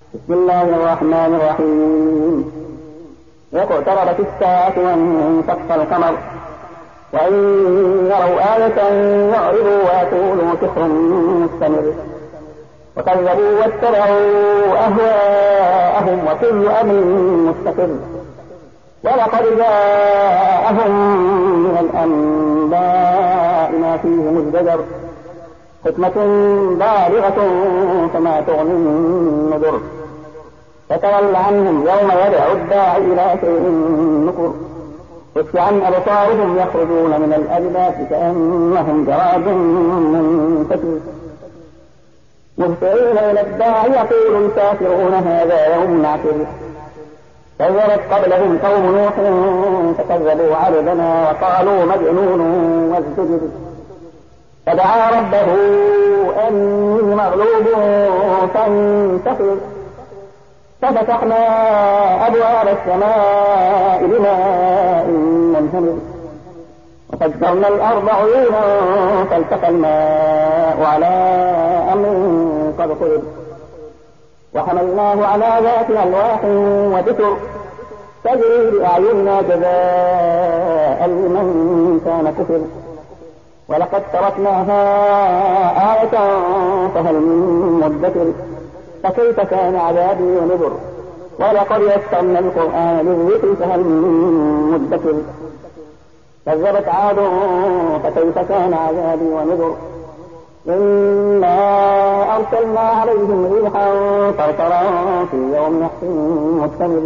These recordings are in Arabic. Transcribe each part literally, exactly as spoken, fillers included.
بسم الله الرحمن الرحيم. اقتربت الساعة وانشق القمر وإن يروا آية يعرضوا ويقولوا سحر مستمر وكذبوا واتبعوا أهواءهم وكل أمر مستقر ولقد جاءهم من الأنباء ما فيه مزدجر حكمة بالغة فما تغني النذر فتول عنهم يوم يدعو الداعي إلى شيء نكر خش عن أبصارهم يخرجون من الأجداث كأنهم جراد منتشر مهطعين إلى الداعي يقول الكافرون هذا يوم عسر كذبت قبلهم قوم نوح فكذبوا عبدنا وقالوا مجنون وازدجر فدعا ربه أني مغلوب فانتصر ففتحنا أبواب السماء بماء منهمر وفجرنا الأرض عيونا فالتقى الماء على أمر قد قدر وحملناه على ذات ألواح ودسر تجري بأعيننا جزاء لمن كان كفر ولقد تركناها آية فهل من مدكر فكيف كان عذابي ونذر ولقد يسرنا القرآن للذكر فهل من مدكر كذبت عاد فكيف كان عذابي ونذر إنا أرسلنا عليهم ريحا صرصرا في يوم نحس مستمر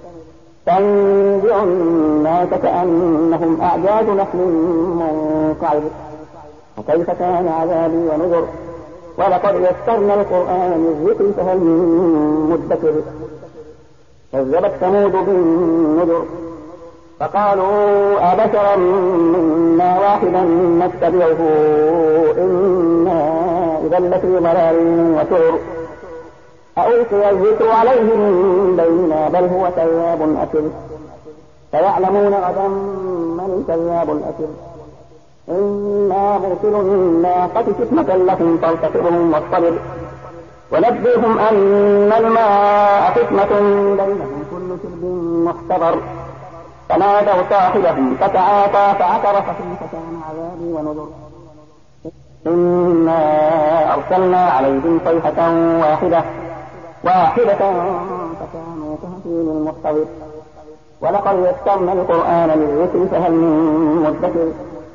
تنزع الناس كأنهم أعجاز نخل منقعر وكيف كان عذابي ونذر ولقد يسرنا القرآن للذكر فهل من مدكر كذبت ثمود بالنذر فقالوا أبشرا منا واحدا نتبعه إنا إذا لفي ضلال وسعر ألقي الذكر عليه من بيننا بل هو كذاب أكل فيعلمون غدا من الكذاب الأكل إنا مرسل الناقة فتنة لكم فارتقبهم واصطبر ونبئهم أن الماء فتنة بينهم كل شرب محتضر فنادوا صاحبهم فتعاطى فعقر فكيف كان عذابي ونذر إنا أرسلنا عليهم صيحة واحدة واحدة فكانوا كهشيم المحتضر ولقد يسرنا القرآن للذكر فهل من مدكر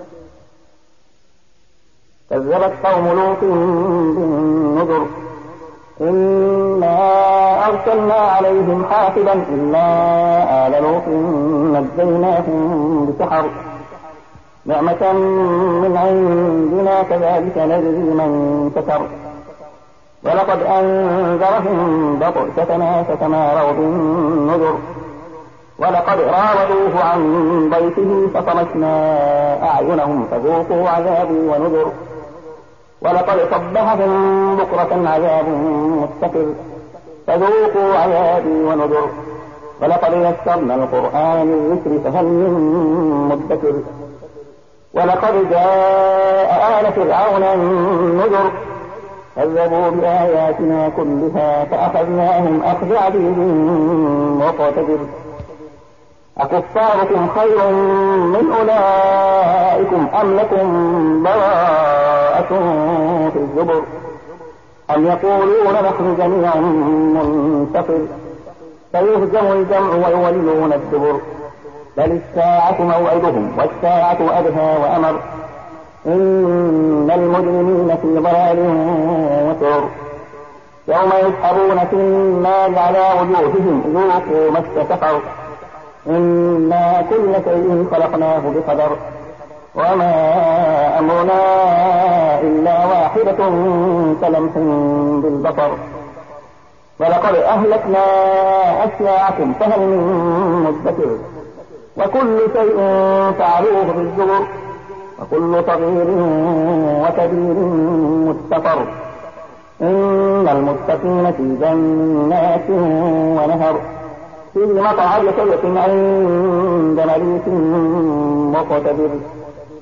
كذبت قوم لوط بالنذر إنا أرسلنا عليهم حافظا إلا آل لوط نجيناهم بسحر نعمة من عندنا كذلك نجزي من كفر ولقد أنذرهم بطشتنا فتماروا بالنذر ولقد راودوه عن بيته فطمسنا أعينهم فذوقوا عذابي ونذر ولقد صبحهم بكرة عذاب مستقر فذوقوا عذابي ونذر ولقد يسرنا القرآن للذكر فهل من مدكر ولقد جاء آل فرعون النذر كذبوا بآياتنا كلها فأخذناهم أخذ عزيز مقتدر أكفاركم خير من أولئكم أم لكم براءة في الزبر أم يقولون نحن جميع منتصر فيهزم الجمع ويولون الدبر بل الساعة موعدهم والساعة أدهى وأمر إن المجرمين في ضلال وسعر يوم يسحبون في النار على وجوههم ذوقوا مس سقر إنا كل شيء خلقناه بقدر وما أمرنا إلا واحدة كلمح بالبصر ولقد أهلكنا أشياعكم فهل من مدكر وكل شيء فعلوه بالزبر وكل صغير وكبير مستقر إن المتقين في جنات ونهر في مقعد صدق عند مليك مقتدر